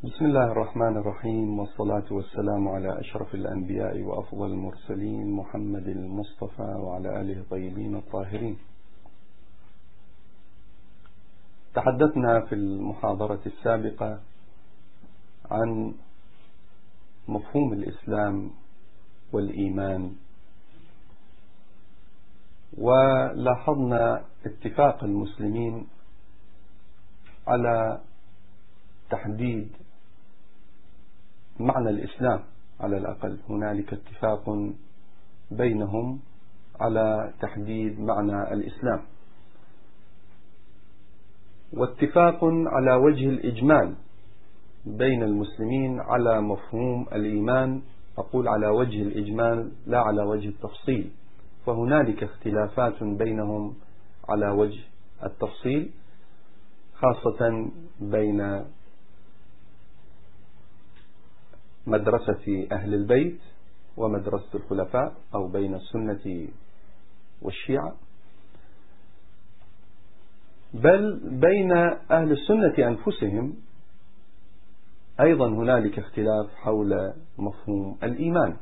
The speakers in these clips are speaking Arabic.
بسم الله الرحمن الرحيم، والصلاة والسلام على أشرف الأنبياء وأفضل المرسلين محمد المصطفى وعلى آله الطيبين الطاهرين. تحدثنا في المحاضرة السابقة عن مفهوم الإسلام والإيمان، ولاحظنا اتفاق المسلمين على تحديد معنى الإسلام. على الأقل هنالك اتفاق بينهم على تحديد معنى الإسلام، واتفاق على وجه الإجمال بين المسلمين على مفهوم الإيمان. أقول على وجه الإجمال لا على وجه التفصيل، فهنالك اختلافات بينهم على وجه التفصيل، خاصة بين مدرسة أهل البيت ومدرسة الخلفاء، أو بين السنة والشيعة، بل بين أهل السنة أنفسهم أيضا هنالك اختلاف حول مفهوم الإيمان.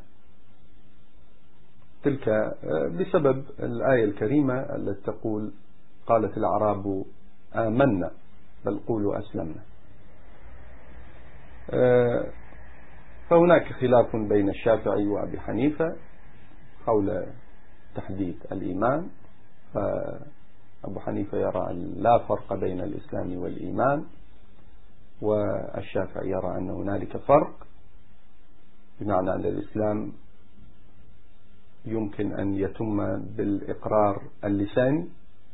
تلك بسبب الآية الكريمة التي تقول: قالت الأعراب آمنا بل قولوا أسلمنا. فهناك خلاف بين الشافعي وأبي حنيفة حول تحديد الإيمان، فأبو حنيفة يرى أن لا فرق بين الإسلام والإيمان، والشافعي يرى أن هنالك فرق، بمعنى أن الإسلام يمكن أن يتم بالإقرار اللساني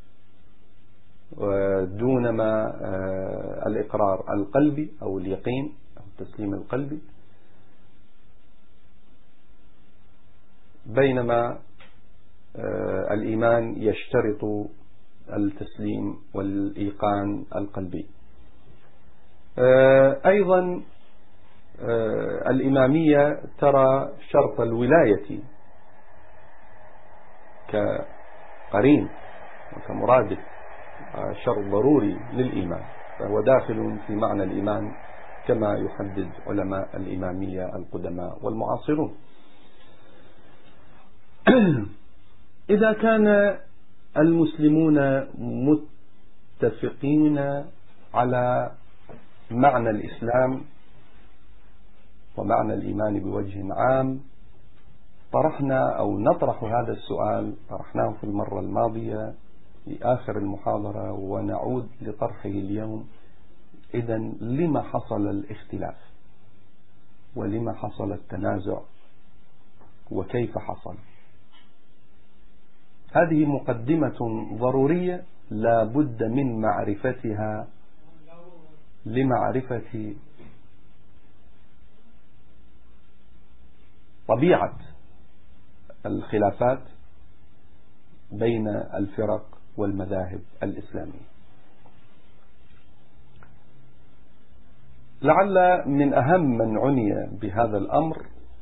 دونما الإقرار القلبي أو اليقين أو التسليم القلبي، بينما الإيمان يشترط التسليم والإيقان القلبي. أيضا الإمامية ترى شرط الولاية كقرين وكمرادف شرط ضروري للإيمان، فهو داخل في معنى الإيمان كما يحدد علماء الإمامية القدماء والمعاصرون. إذا كان المسلمون متفقين على معنى الإسلام ومعنى الإيمان بوجه عام، طرحنا أو نطرح هذا السؤال، طرحناه في المرة الماضية في آخر المحاضرة ونعود لطرحه اليوم. إذن لما حصل الاختلاف ولما حصل التنازع وكيف حصل؟ هذه مقدمة ضرورية لا بد من معرفتها لمعرفة طبيعة الخلافات بين الفرق والمذاهب الإسلامية. لعل من أهم من عني بهذا الأمر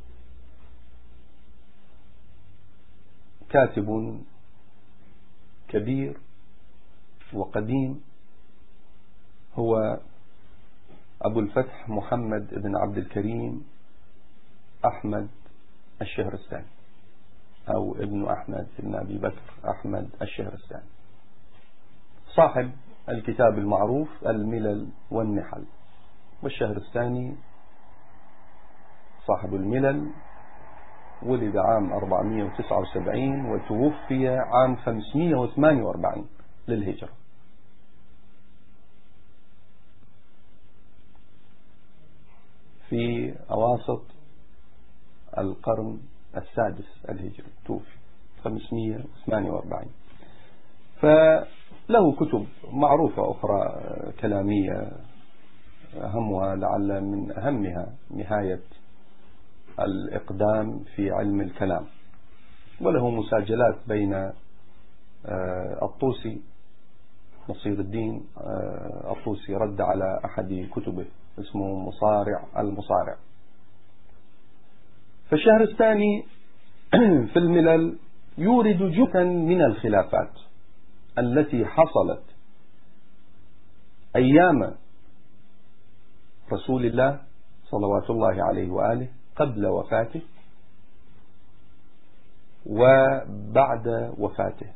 كاتب كبير وقديم، هو أبو الفتح محمد بن عبد الكريم أحمد الشهرستاني، أو ابن أحمد بن أبي بكر أحمد الشهرستاني، صاحب الكتاب المعروف الملل والنحل. والشهرستاني صاحب الملل ولد عام 479 وتوفي عام 548 للهجرة. في أواسط القرن السادس الهجري توفي 548. فله كتب معروفة أخرى كلامية، أهمها لعل من أهمها نهاية الإقدام في علم الكلام، وله مساجلات بين الطوسي نصير الدين الطوسي رد على أحد كتبه اسمه مصارع المصارع. فالشهرستاني في الملل يورد جزءا من الخلافات التي حصلت أيام رسول الله صلوات الله عليه وآله قبل وفاته وبعد وفاته.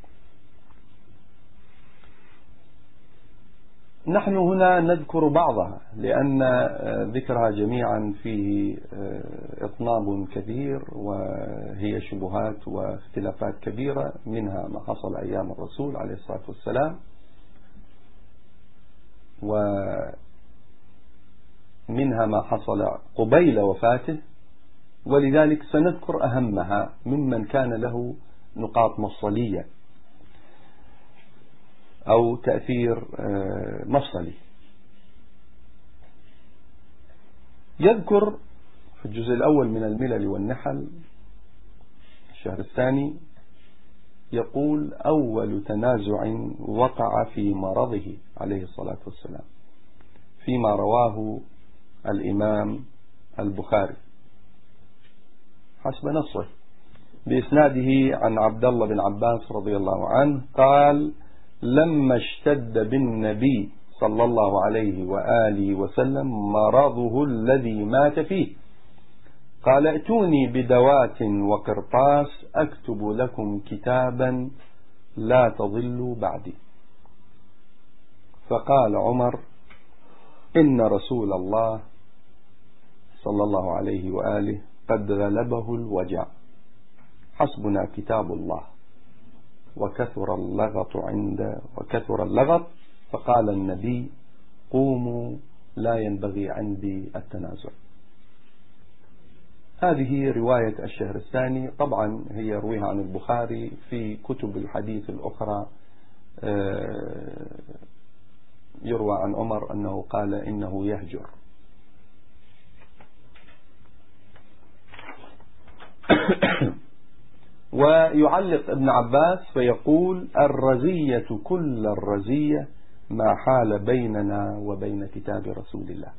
نحن هنا نذكر بعضها لأن ذكرها جميعا فيه إطناب كبير وهي شبهات واختلافات كبيرة، منها ما حصل أيام الرسول عليه الصلاة والسلام، ومنها ما حصل قبيل وفاته، ولذلك سنذكر أهمها ممن كان له نقاط مفصلية أو تأثير مفصلي. يذكر في الجزء الأول من الملل والنحل الشهر الثاني، يقول: أول تنازع وقع في مرضه عليه الصلاة والسلام فيما رواه الإمام البخاري حسب نصه بإسناده عن عبد الله بن عباس رضي الله عنه قال: لما اشتد بالنبي صلى الله عليه وآله وسلم مرضه الذي مات فيه قال: ائتوني بدوات وقرطاس أكتب لكم كتابا لا تضلوا بعدي. فقال عمر: إن رسول الله صلى الله عليه وآله قد غلبه الوجع، حسبنا كتاب الله، وكثر اللغط. فقال النبي: قوموا، لا ينبغي عندي التنازع. هذه رواية الشهر الثاني، طبعا هي يرويها عن البخاري في كتب الحديث الأخرى. يروى عن عمر أنه قال إنه يهجر. ويعلق ابن عباس فيقول: الرزية كل الرزية ما حال بيننا وبين كتاب رسول الله.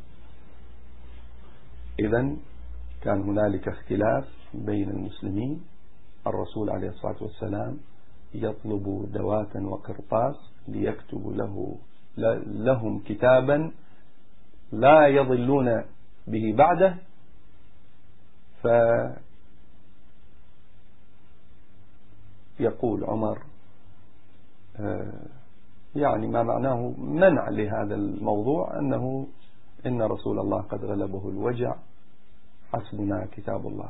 إذن كان هنالك اختلاف بين المسلمين، الرسول عليه الصلاة والسلام يطلب دواتا وقرطاس ليكتب لهم كتابا لا يضلون به بعده، فيقول عمر يعني ما معناه منع لهذا الموضوع، أنه إن رسول الله قد غلبه الوجع، حسبنا كتاب الله.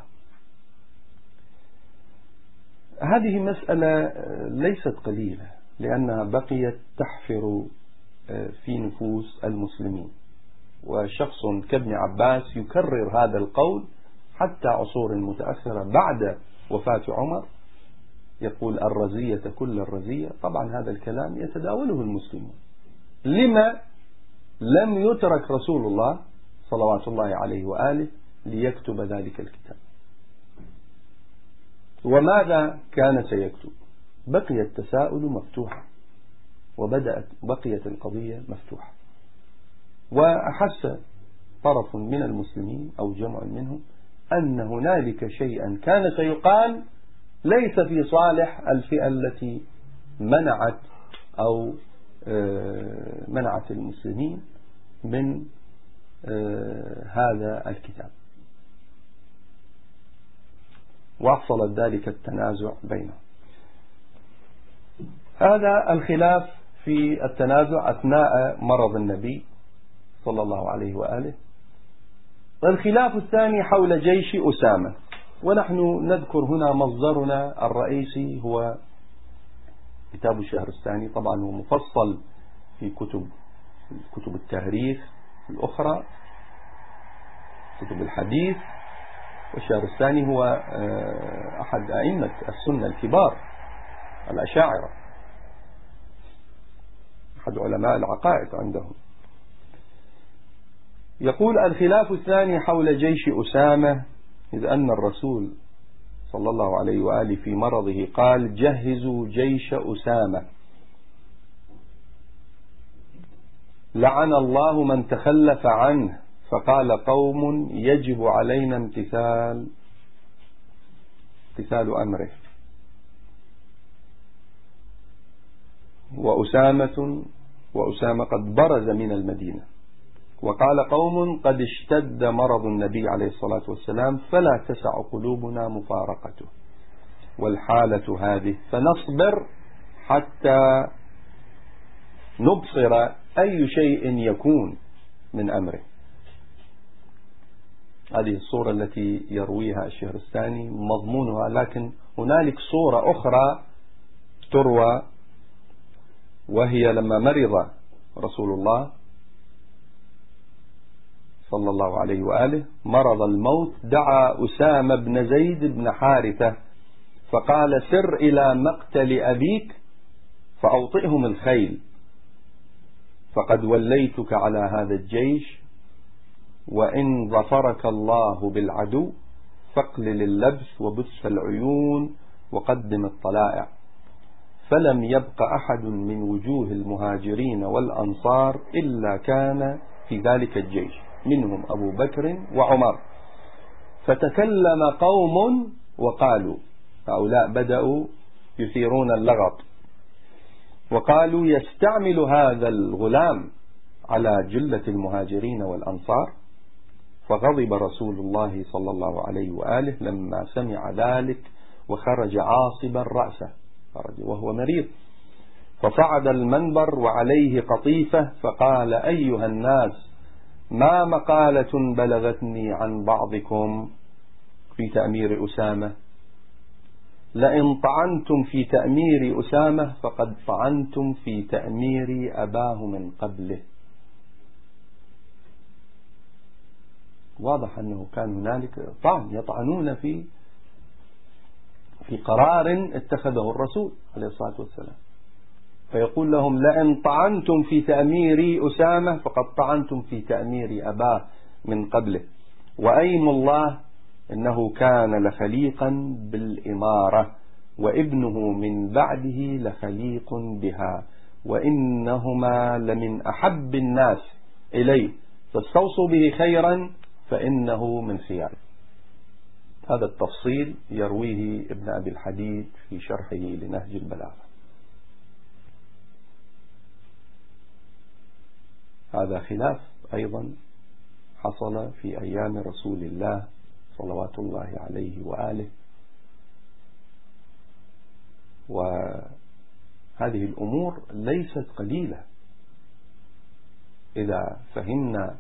هذه مسألة ليست قليلة، لأنها بقيت تحفر في نفوس المسلمين، وشخص كابن عباس يكرر هذا القول حتى عصور متأخرة بعد وفاة عمر، يقول: الرزية كل الرزية. طبعا هذا الكلام يتداوله المسلمون. لما لم يترك رسول الله صلوات الله عليه وآله ليكتب ذلك الكتاب؟ وماذا كان سيكتب؟ بقي التساؤل مفتوحا، بقيت القضية مفتوحة. وأحس طرف من المسلمين أو جمع منهم أن هنالك شيئا كان سيقال ليس في صالح الفئة التي منعت المسلمين من هذا الكتاب، وحصل ذلك التنازع بينهم. هذا الخلاف في التنازع أثناء مرض النبي صلى الله عليه وآله. الخلاف الثاني حول جيش أسامة، ونحن نذكر هنا مصدرنا الرئيسي هو كتاب الشهر الثاني. طبعا هو مفصل في كتب التاريخ الأخرى، كتب الحديث. والشهر الثاني هو أحد أئمة السنة الكبار الأشاعرة، أحد علماء العقائد عندهم. يقول: الخلاف الثاني حول جيش أسامة، إذ أن الرسول صلى الله عليه وآله في مرضه قال: جهزوا جيش أسامة، لعن الله من تخلف عنه. فقال قوم: يجب علينا امتثال أمره. وأسامة قد برز من المدينة وقال قوم قد اشتد مرض النبي عليه الصلاة والسلام فلا تسع قلوبنا مفارقته، والحالة هذه فنصبر حتى نبصر أي شيء يكون من أمره. هذه الصورة التي يرويها الشهرستاني مضمونها، لكن هنالك صورة أخرى تروى، وهي لما مرض رسول الله صلى الله عليه وآله مرض الموت دعا أسامة بن زيد بن حارثة فقال سر إلى مقتل أبيك فأوطئهم الخيل، فقد وليتك على هذا الجيش، وإن ظفرك الله بالعدو فاقلل اللبس وبث العيون وقدم الطلائع. فلم يبق أحد من وجوه المهاجرين والأنصار إلا كان في ذلك الجيش، منهم أبو بكر وعمر. فتكلم قوم وقالوا، هؤلاء بدأوا يثيرون اللغط، وقالوا يستعمل هذا الغلام على جلة المهاجرين والأنصار. فغضب رسول الله صلى الله عليه وآله لما سمع ذلك، وخرج عاصبا رأسه، خرج وهو مريض، فصعد المنبر وعليه قطيفة فقال أيها الناس ما مقالة بلغتني عن بعضكم في تأمير أسامة؟ لئن طعنتم في تأمير أسامة فقد طعنتم في تأمير أباه من قبله. واضح أنه كان هنالك طعن، يطعنون في قرار اتخذه الرسول عليه الصلاة والسلام، فيقول لهم لئن طعنتم في تأمير أسامة فقد طعنتم في تأمير أباه من قبله، وأيم الله إنه كان لخليقا بالإمارة، وابنه من بعده لخليق بها، وإنهما لمن أحب الناس إليه، فاستوصوا به خيرا فإنه من خيار. هذا التفصيل يرويه ابن أبي الحديد في شرحه لنهج البلاغة. هذا خلاف أيضا حصل في أيام رسول الله صلوات الله عليه وآله، وهذه الأمور ليست قليلة. إذا فهمنا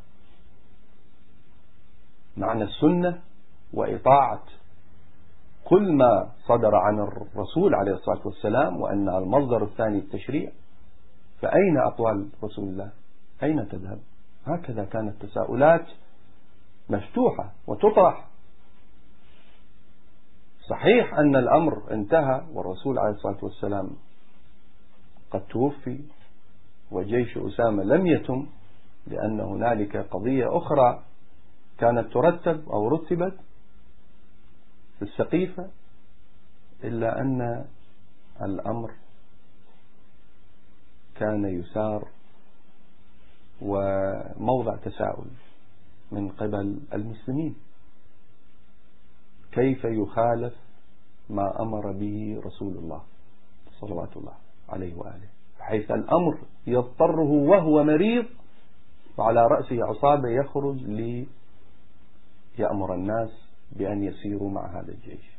معنى السنة وإطاعة كل ما صدر عن الرسول عليه الصلاة والسلام، وأن المصدر الثاني التشريع، فأين أقوال رسول الله؟ أين تذهب؟ هكذا كانت تساؤلات مفتوحة وتطرح. صحيح أن الأمر انتهى والرسول عليه الصلاة والسلام قد توفي، وجيش أسامة لم يتم، لأن هنالك قضية أخرى كانت ترتب أو رتبت في السقيفة، إلا أن الأمر كان يثار وموضع تساؤل من قبل المسلمين، كيف يخالف ما أمر به رسول الله صلوات الله عليه وآله، حيث الأمر يضطره وهو مريض وعلى رأسه عصابة يخرج ليأمر الناس بأن يسيروا مع هذا الجيش.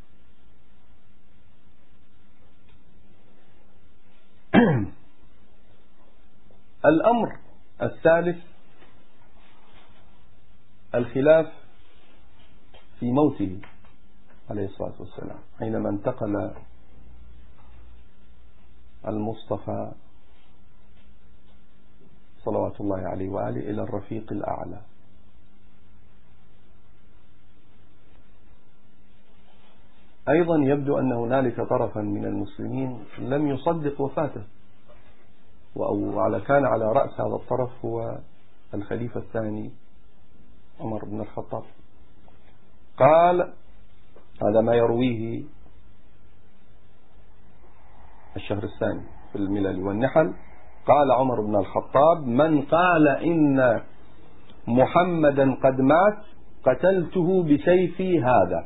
الأمر الثالث الخلاف في موته عليه الصلاة والسلام، حينما انتقل المصطفى صلوات الله عليه وآله إلى الرفيق الأعلى. أيضا يبدو أن هنالك طرفا من المسلمين لم يصدق وفاته، كان على رأس هذا الطرف هو الخليفة الثاني عمر بن الخطاب. قال، هذا ما يرويه الشهرستاني في الملل والنحل، قال عمر بن الخطاب من قال إن محمدا قد مات قتلته بسيفي هذا،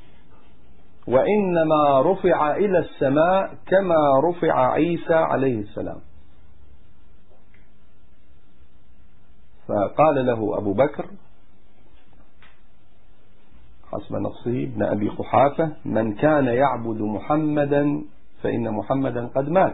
وإنما رفع إلى السماء كما رفع عيسى عليه السلام. فقال له أبو بكر حسب نصي بن أبي قحافة: من كان يعبد محمدا فإن محمدا قد مات،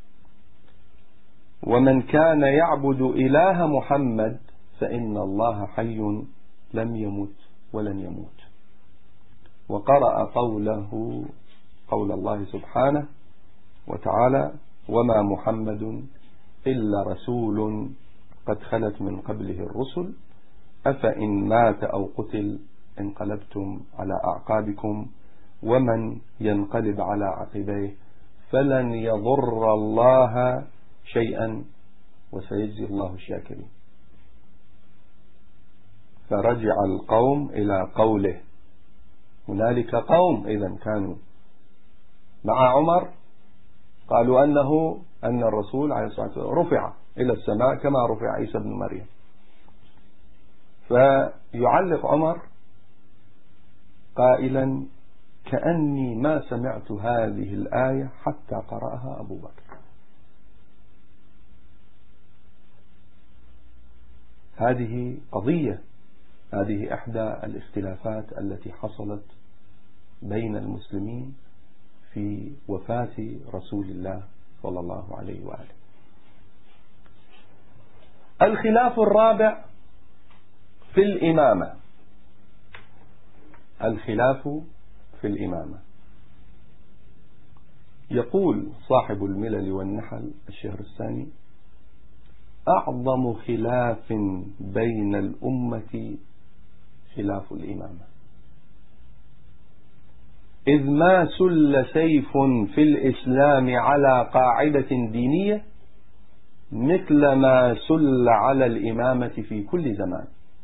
ومن كان يعبد إله محمد فإن الله حي لم يمت ولن يموت. وقرأ قول الله سبحانه وتعالى: وما محمد إلا رسول قد خلت من قبله الرسل أفإن مات أو قتل انقلبتم على أعقابكم ومن ينقلب على عقبيه فلن يضر الله شيئا وسيجزي الله الشاكرين. فرجع القوم إلى قوله. هنالك قوم إذن كانوا مع عمر قالوا أن الرسول عليه الصلاة والسلام رفع إلى السماء كما رفع عيسى بن مريم. فيعلق عمر قائلا: كأني ما سمعت هذه الآية حتى قرأها أبو بكر. هذه قضية، هذه إحدى الاختلافات التي حصلت بين المسلمين في وفاة رسول الله صلى الله عليه وآله. الخلاف الرابع في الإمامة. الخلاف في الإمامة. يقول صاحب الملل والنحل الشهرستاني: أعظم خلاف بين الأمة خلاف الإمامة، إذ ما سل سيف في الإسلام على قاعدة دينية مثل ما سل على الإمامة في كل زمان.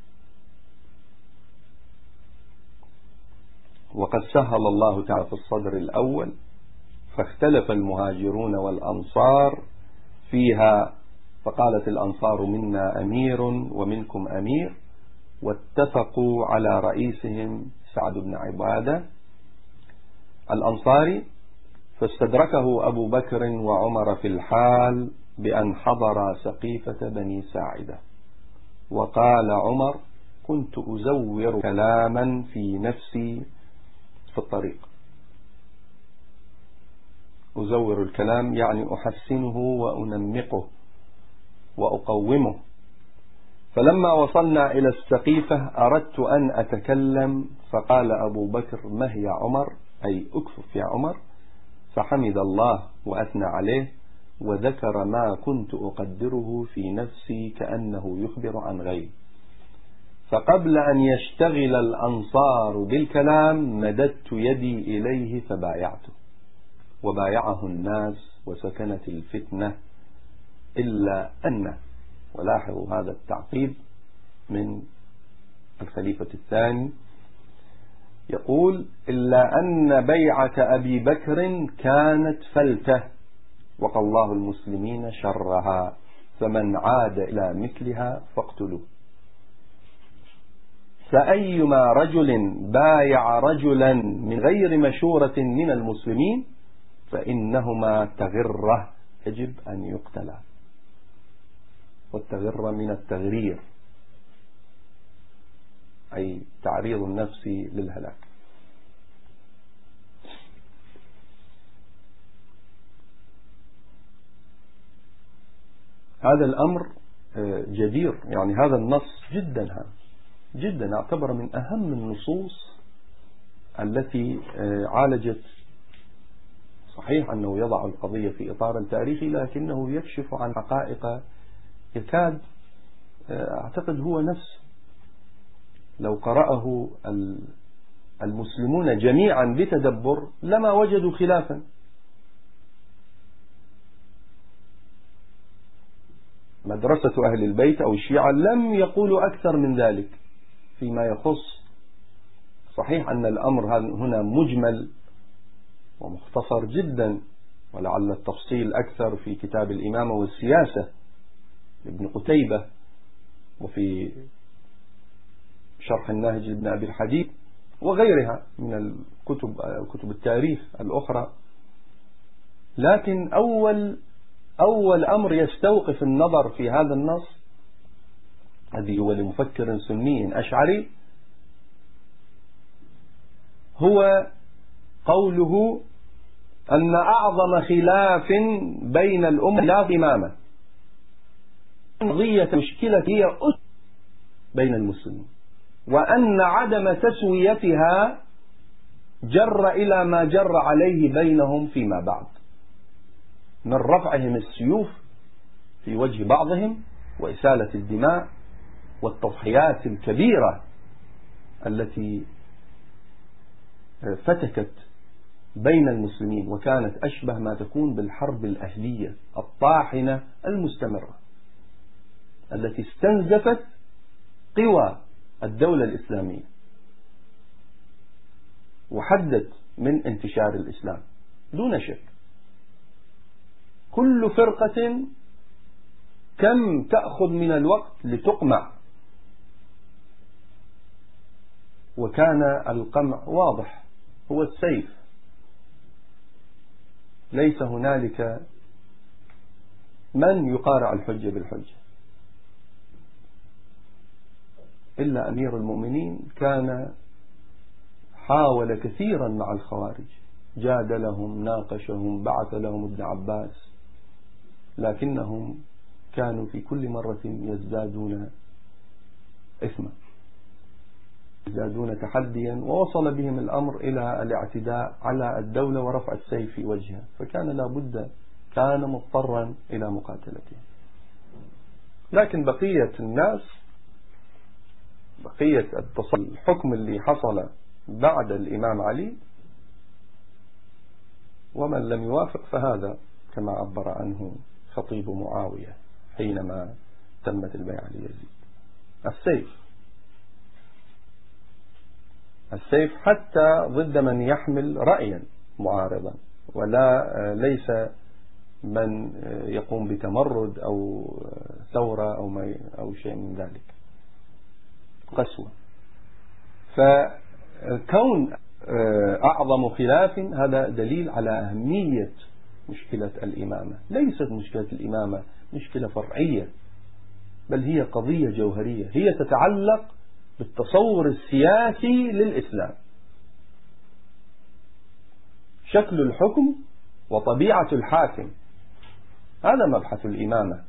وقد سهل الله تعالى في الصدر الأول فاختلف المهاجرون والأنصار فيها، فقالت الأنصار منا أمير ومنكم أمير، واتفقوا على رئيسهم سعد بن عبادة الأنصاري، فاستدركه أبو بكر وعمر في الحال بأن حضر سقيفة بني ساعدة. وقال عمر: كنت أزور كلاما في نفسي في الطريق. أزور الكلام يعني أحسنه وأنمقه وأقومه. فلما وصلنا إلى السقيفة أردت أن أتكلم، فقال أبو بكر: ما هي عمر؟ أي أكفف يا عمر. فحمد الله وأثنى عليه وذكر ما كنت أقدره في نفسي كأنه يخبر عن غيري. فقبل أن يشتغل الأنصار بالكلام مددت يدي إليه فبايعته، وبايعه الناس وسكنت الفتنة. إلا أن، ولاحظوا هذا التعقيب من الخليفة الثاني، يقول: إلا أن بيعة أبي بكر كانت فلتة وقى الله المسلمين شرها، فمن عاد إلى مثلها فاقتلوه. فأيما رجل بايع رجلا من غير مشورة من المسلمين فإنهما تغره يجب أن يقتلا. والتغر من التغرير أي تعريض النفس للهلاك. هذا الأمر جدير، يعني هذا النص جدا اعتبر من أهم النصوص التي عالجت. صحيح أنه يضع القضية في إطار تاريخي، لكنه يكشف عن حقائق يكاد أعتقد هو نفسه لو قرأه المسلمون جميعا بتدبر لما وجدوا خلافا. مدرسة أهل البيت أو الشيعة لم يقولوا أكثر من ذلك فيما يخص. صحيح أن الأمر هنا مجمل ومختصر جدا، ولعل التفصيل أكثر في كتاب الإمامة والسياسة لابن قتيبة، وفي شرح النهج لابن أبي الحديد، وغيرها من كتب التاريخ الأخرى. لكن أول أمر يستوقف النظر في هذا النص هذه هو لمفكر سني أشعري، هو قوله أن أعظم خلاف بين الأمة لا إمامة، قضية مشكلة هي بين المسلمين، وأن عدم تسويتها جر إلى ما جر عليه بينهم فيما بعد من رفعهم السيوف في وجه بعضهم وإسالة الدماء والتضحيات الكبيرة التي فتكت بين المسلمين، وكانت أشبه ما تكون بالحرب الأهلية الطاحنة المستمرة التي استنزفت قوى الدولة الإسلامية وحدت من انتشار الإسلام دون شك. كل فرقة كم تأخذ من الوقت لتقمع، وكان القمع واضح، هو السيف. ليس هنالك من يقارع الحجة بالحجة إلا أمير المؤمنين، كان حاول كثيرا مع الخوارج، جادلهم، ناقشهم، بعث لهم ابن عباس، لكنهم كانوا في كل مرة يزدادون إثما، يزدادون تحديا، ووصل بهم الأمر إلى الاعتداء على الدولة ورفع السيف في وجهها، فكان لابد، كان مضطرا إلى مقاتلته. لكن بقية الناس، بقية الحكم اللي حصل بعد الإمام علي ومن لم يوافق فهذا كما عبر عنه خطيب معاوية حينما تمت البيعة ليزيد: السيف حتى ضد من يحمل رأيا معارضا، ولا ليس من يقوم بتمرد أو ثورة أو شيء من ذلك، قسوة. فكون أعظم خلاف هذا دليل على أهمية مشكلة الإمامة. ليست مشكلة الإمامة مشكلة فرعية، بل هي قضية جوهرية، هي تتعلق بالتصور السياسي للإسلام، شكل الحكم وطبيعة الحاكم، هذا مبحث الإمامة.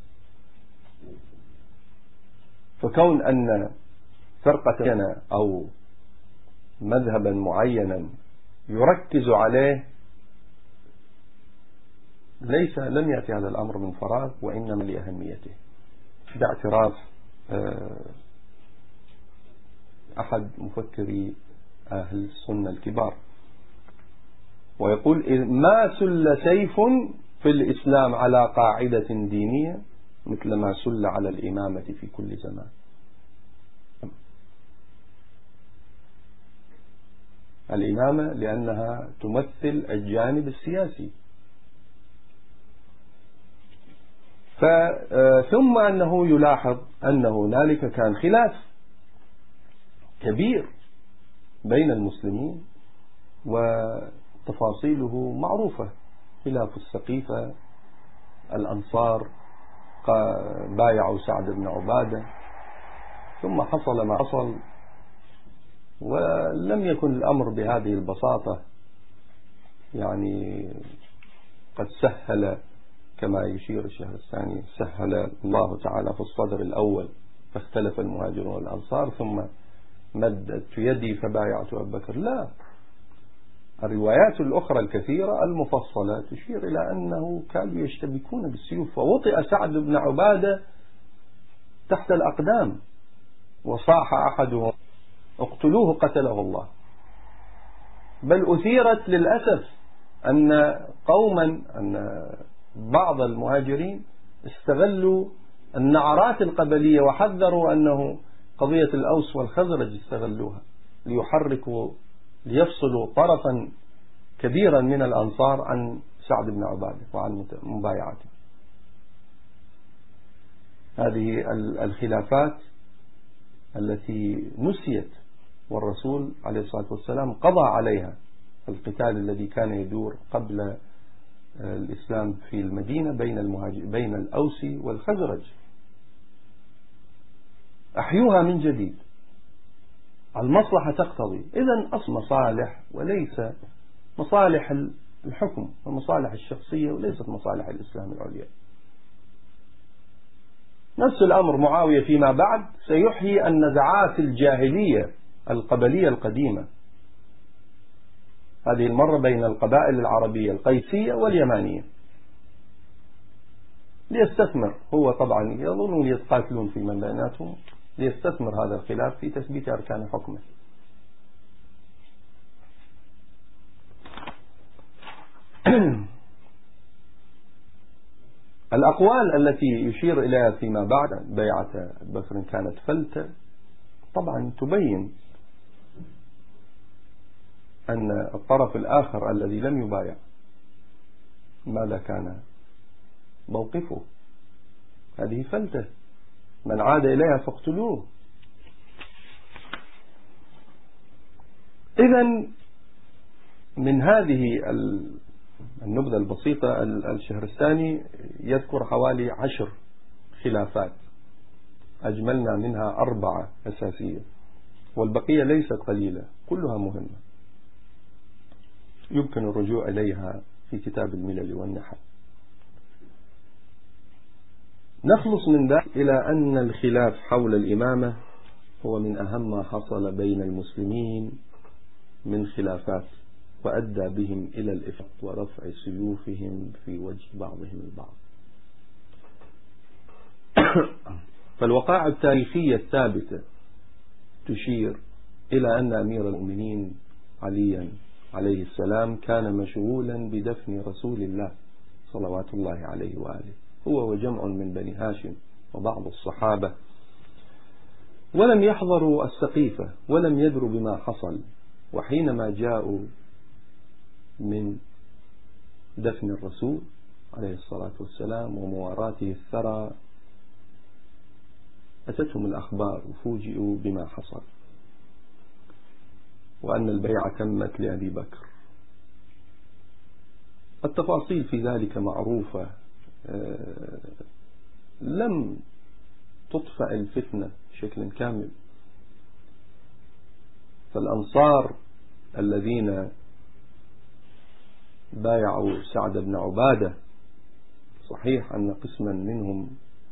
فكون أن فرقة أو مذهبا معينا يركز عليه، لم يأتي هذا الأمر من فراغ، وإنما لأهميته. باعتراف أحد مفكري أهل السنة الكبار، ويقول: ما سل سيف في الإسلام على قاعدة دينية مثل ما سل على الإمامة في كل زمان. الإمامة لأنها تمثل الجانب السياسي. ثم أنه يلاحظ أن هنالك كان خلاف كبير بين المسلمين وتفاصيله معروفة: خلاف السقيفة، الأنصار بايعوا سعد بن عبادة، ثم حصل ما حصل، ولم يكن الأمر بهذه البساطة. يعني قد سهل كما يشير الشيخ الثاني، سهل الله تعالى في الصدر الأول فاختلف المهاجرون والأنصار، ثم مدت يدي فبايعت أبا بكر. لا، الروايات الأخرى الكثيرة المفصلة تشير إلى أنه كانوا يشتبكون بالسيوف، ووطئ سعد بن عبادة تحت الأقدام، وصاح أحدهم: اقتلوه قتله الله. بل أثيرت للأسف أن بعض المهاجرين استغلوا النعرات القبلية، وحذروا أنه قضية الأوس والخزرج استغلوها ليفصلوا طرفا كبيرا من الأنصار عن سعد بن عبادة وعن مبايعته. هذه الخلافات التي نسيت، والرسول عليه الصلاة والسلام قضى عليها. القتال الذي كان يدور قبل الإسلام في المدينة بين الأوس والخزرج، أحيوها من جديد. المصلحة تقتضي، إذن أصل مصالح وليس مصالح الحكم ومصالح الشخصية وليست مصالح الإسلام العليا. نفس الأمر معاوية فيما بعد سيحيي النزعات الجاهلية القبلية القديمة، هذه المرة بين القبائل العربية القيسية واليمانية، ليستثمر، هو طبعا يظنون يتقاتلون في من بيناتهم، ليستثمر هذا الخلاف في تثبيت أركان حكمه. الأقوال التي يشير إليها فيما بعد بيعة بكر كانت فلتة طبعا تبين أن الطرف الآخر الذي لم يبايع ماذا كان موقفه. هذه فلتة، من عاد إليها فاقتلوه. إذن من هذه النبذة البسيطة الشهرستاني يذكر حوالي 10 خلافات، أجملنا منها 4 أساسية، والبقية ليست قليلة، كلها مهمة يمكن الرجوع إليها في كتاب الملل والنحل. نخلص من ذلك إلى أن الخلاف حول الإمامة هو من أهم ما حصل بين المسلمين من خلافات، وأدى بهم إلى الإفراط ورفع سيوفهم في وجه بعضهم البعض. فالوقائع التاريخية الثابتة تشير إلى أن أمير المؤمنين عليا عليه السلام كان مشغولا بدفن رسول الله صلوات الله عليه وآله، هو وجمع من بني هاشم وبعض الصحابة، ولم يحضروا السقيفة ولم يدروا بما حصل. وحينما جاءوا من دفن الرسول عليه الصلاة والسلام ومواراته الثرى أتتهم الأخبار وفوجئوا بما حصل، وأن البيعة تمت لأبي بكر. التفاصيل في ذلك معروفة، لم تطفأ الفتنة بشكل كامل. فالأنصار الذين بايعوا سعد بن عبادة صحيح أن قسما منهم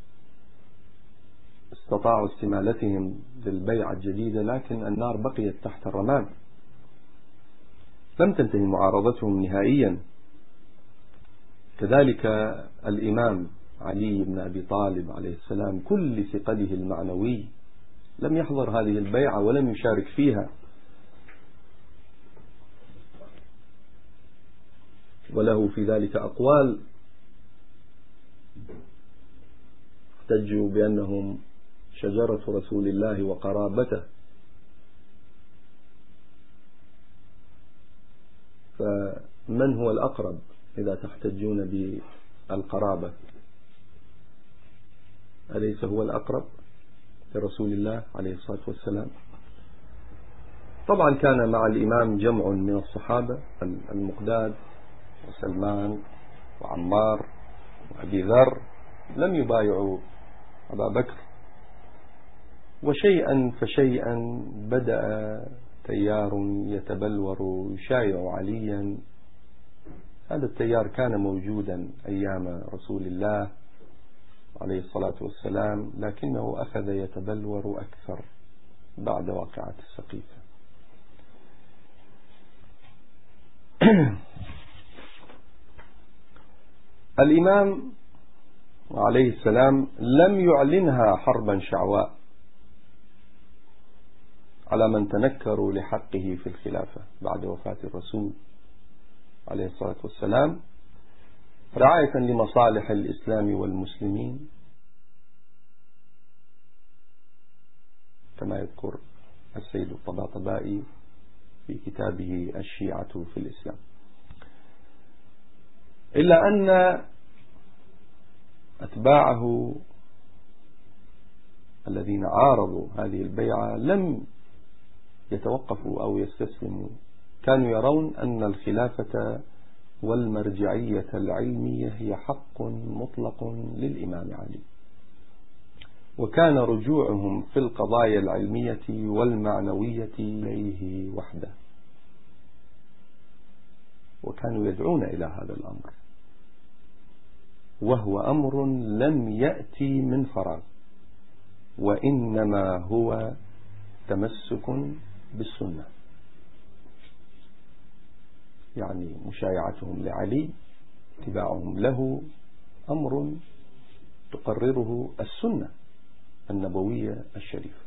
استطاعوا استمالتهم للبيعة الجديدة، لكن النار بقيت تحت الرماد، لم تنتهي معارضتهم نهائيا. كذلك الإمام علي بن أبي طالب عليه السلام كل ثقله المعنوي لم يحضر هذه البيعة ولم يشارك فيها، وله في ذلك أقوال احتجوا بأنهم شجرة رسول الله وقرابته. فمن هو الأقرب إذا تحتجون بالقرابة؟ أليس هو الأقرب لرسول الله عليه الصلاة والسلام؟ طبعا كان مع الإمام جمع من الصحابة، المقداد وسلمان وعمار وأبي ذر، لم يبايعوا أبا بكر. وشيئا فشيئا بدأ تيار يتبلور يشايع عليا. هذا التيار كان موجودا أيام رسول الله عليه الصلاة والسلام، لكنه أخذ يتبلور أكثر بعد واقعة السقيفة. الإمام عليه السلام لم يعلنها حربا شعواء على من تنكروا لحقه في الخلافة بعد وفاة الرسول عليه الصلاة والسلام، رعاية لمصالح الإسلام والمسلمين، كما يذكر السيد الطباطبائي في كتابه الشيعة في الإسلام. إلا أن أتباعه الذين عارضوا هذه البيعة لم يتوقفوا أو يستسلموا، كانوا يرون أن الخلافة والمرجعية العلمية هي حق مطلق للإمام علي، وكان رجوعهم في القضايا العلمية والمعنوية إليه وحده، وكانوا يدعون إلى هذا الأمر، وهو أمر لم يأتي من فراغ، وإنما هو تمسك بالسنة. يعني مشايعتهم لعلي، اتباعهم له، أمر تقرره السنة النبوية الشريفة.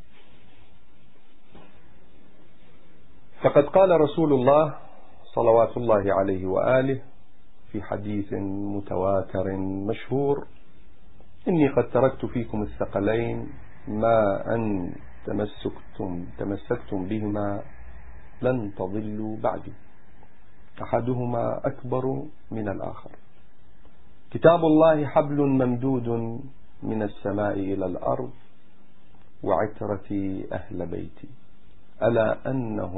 فقد قال رسول الله صلوات الله عليه وآله في حديث متواتر مشهور: إني قد تركت فيكم الثقلين ما أن تمسكتم بهما لن تضلوا بعدي، أحدهما أكبر من الآخر، كتاب الله حبل ممدود من السماء إلى الأرض، وعترتي أهل بيتي، ألا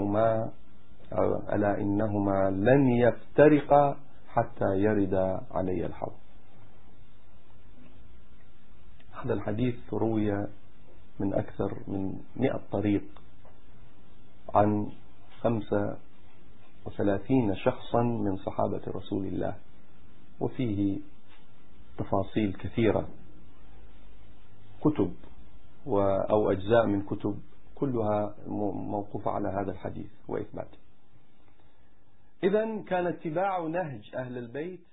إنهما لن يفترقا حتى يرد علي الحوض. هذا الحديث روي من أكثر من 100 طريق عن 35 شخصا من صحابة رسول الله، وفيه تفاصيل كثيرة، كتب أو أجزاء من كتب كلها موقوفة على هذا الحديث وإثباته. إذن كان اتباع نهج أهل البيت